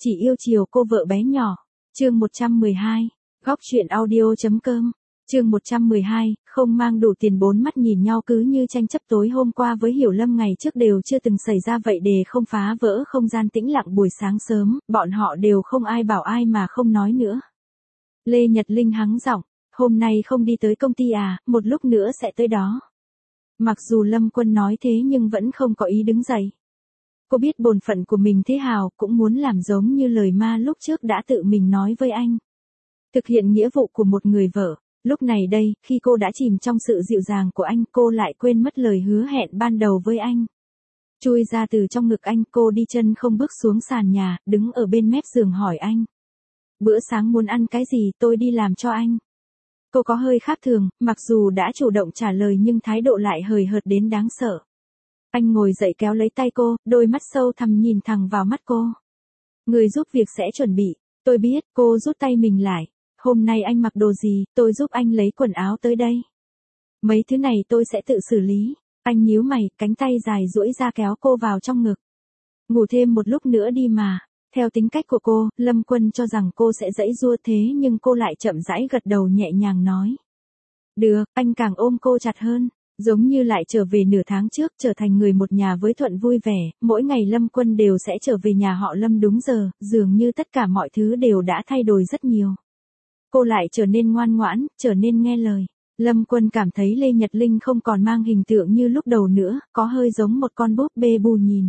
Chỉ yêu chiều cô vợ bé nhỏ. Chương 112. Góc truyện audio.com. Chương 112, không mang đủ tiền. Bốn mắt nhìn nhau cứ như tranh chấp tối hôm qua với Hiểu Lâm ngày trước đều chưa từng xảy ra vậy, để không phá vỡ không gian tĩnh lặng buổi sáng sớm, bọn họ đều không ai bảo ai mà không nói nữa. Lê Nhật Linh hắng giọng, hôm nay không đi tới công ty à, một lúc nữa sẽ tới đó. Mặc dù Lâm Quân nói thế nhưng vẫn không có ý đứng dậy. Cô biết bổn phận của mình thế hào, cũng muốn làm giống như lời ma lúc trước đã tự mình nói với anh. Thực hiện nghĩa vụ của một người vợ. Lúc này đây, khi cô đã chìm trong sự dịu dàng của anh, cô lại quên mất lời hứa hẹn ban đầu với anh. Chui ra từ trong ngực anh, cô đi chân không bước xuống sàn nhà, đứng ở bên mép giường hỏi anh. Bữa sáng muốn ăn cái gì, tôi đi làm cho anh. Cô có hơi khác thường, mặc dù đã chủ động trả lời nhưng thái độ lại hời hợt đến đáng sợ. Anh ngồi dậy kéo lấy tay cô, đôi mắt sâu thẳm nhìn thẳng vào mắt cô. Người giúp việc sẽ chuẩn bị. Tôi biết. Cô rút tay mình lại. Hôm nay anh mặc đồ gì, tôi giúp anh lấy quần áo tới đây. Mấy thứ này tôi sẽ tự xử lý. Anh nhíu mày, cánh tay dài duỗi ra kéo cô vào trong ngực. Ngủ thêm một lúc nữa đi mà. Theo tính cách của cô, Lâm Quân cho rằng cô sẽ giãy giụa thế nhưng cô lại chậm rãi gật đầu nhẹ nhàng nói. Được, anh càng ôm cô chặt hơn. Giống như lại trở về nửa tháng trước, trở thành người một nhà với Thuận vui vẻ, mỗi ngày Lâm Quân đều sẽ trở về nhà họ Lâm đúng giờ, dường như tất cả mọi thứ đều đã thay đổi rất nhiều. Cô lại trở nên ngoan ngoãn, trở nên nghe lời. Lâm Quân cảm thấy Lê Nhật Linh không còn mang hình tượng như lúc đầu nữa, có hơi giống một con búp bê bù nhìn.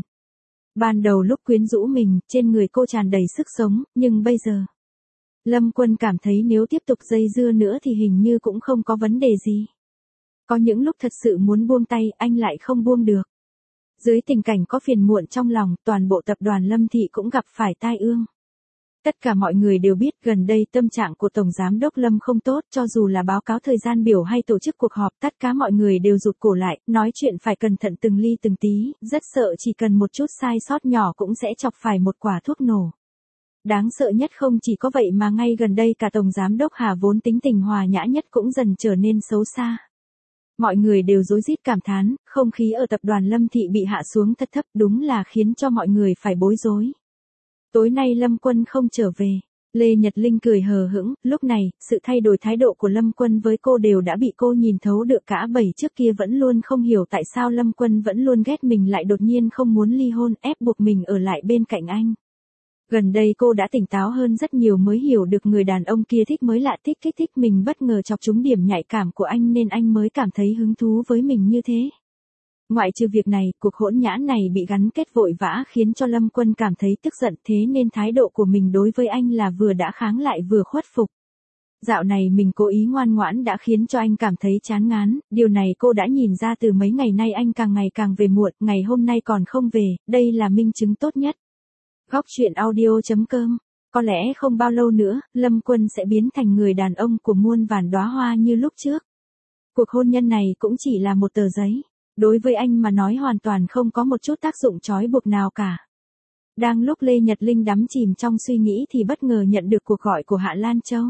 Ban đầu lúc quyến rũ mình, trên người cô tràn đầy sức sống, nhưng bây giờ. Lâm Quân cảm thấy nếu tiếp tục dây dưa nữa thì hình như cũng không có vấn đề gì. Có những lúc thật sự muốn buông tay, anh lại không buông được. Dưới tình cảnh có phiền muộn trong lòng, toàn bộ tập đoàn Lâm Thị cũng gặp phải tai ương. Tất cả mọi người đều biết gần đây tâm trạng của Tổng Giám đốc Lâm không tốt, cho dù là báo cáo thời gian biểu hay tổ chức cuộc họp, tất cả mọi người đều rụt cổ lại, nói chuyện phải cẩn thận từng ly từng tí, rất sợ chỉ cần một chút sai sót nhỏ cũng sẽ chọc phải một quả thuốc nổ. Đáng sợ nhất không chỉ có vậy mà ngay gần đây cả Tổng Giám đốc Hà vốn tính tình hòa nhã nhất cũng dần trở nên xấu xa. Mọi người đều rối rít cảm thán, không khí ở tập đoàn Lâm Thị bị hạ xuống thật thấp, đúng là khiến cho mọi người phải bối rối. Tối nay Lâm Quân không trở về. Lê Nhật Linh cười hờ hững, lúc này, sự thay đổi thái độ của Lâm Quân với cô đều đã bị cô nhìn thấu được cả bầy trước kia vẫn luôn không hiểu tại sao Lâm Quân vẫn luôn ghét mình lại đột nhiên không muốn ly hôn, ép buộc mình ở lại bên cạnh anh. Gần đây cô đã tỉnh táo hơn rất nhiều mới hiểu được người đàn ông kia thích mới lạ, thích kích thích mình, bất ngờ chọc trúng điểm nhạy cảm của anh nên anh mới cảm thấy hứng thú với mình như thế. Ngoại trừ việc này, cuộc hỗn nhãn này bị gắn kết vội vã khiến cho Lâm Quân cảm thấy tức giận, thế nên thái độ của mình đối với anh là vừa đã kháng lại vừa khuất phục. Dạo này mình cố ý ngoan ngoãn đã khiến cho anh cảm thấy chán ngán, điều này cô đã nhìn ra từ mấy ngày nay anh càng ngày càng về muộn, ngày hôm nay còn không về, đây là minh chứng tốt nhất. Góc truyện audio.com. Có lẽ không bao lâu nữa, Lâm Quân sẽ biến thành người đàn ông của muôn vàn đóa hoa như lúc trước. Cuộc hôn nhân này cũng chỉ là một tờ giấy. Đối với anh mà nói hoàn toàn không có một chút tác dụng trói buộc nào cả. Đang lúc Lê Nhật Linh đắm chìm trong suy nghĩ thì bất ngờ nhận được cuộc gọi của Hạ Lan Châu.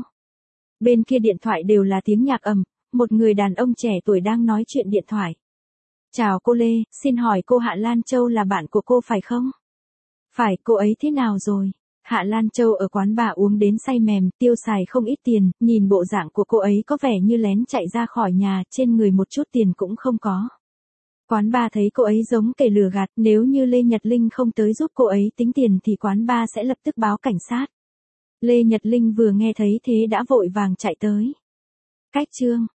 Bên kia điện thoại đều là tiếng nhạc ầm, một người đàn ông trẻ tuổi đang nói chuyện điện thoại. Chào cô Lê, xin hỏi cô Hạ Lan Châu là bạn của cô phải không? Phải, cô ấy thế nào rồi? Hạ Lan Châu ở quán bar uống đến say mềm, tiêu xài không ít tiền, nhìn bộ dạng của cô ấy có vẻ như lén chạy ra khỏi nhà, trên người một chút tiền cũng không có. Quán bar thấy cô ấy giống kẻ lừa gạt, nếu như Lê Nhật Linh không tới giúp cô ấy tính tiền thì quán bar sẽ lập tức báo cảnh sát. Lê Nhật Linh vừa nghe thấy thế đã vội vàng chạy tới. Cách chương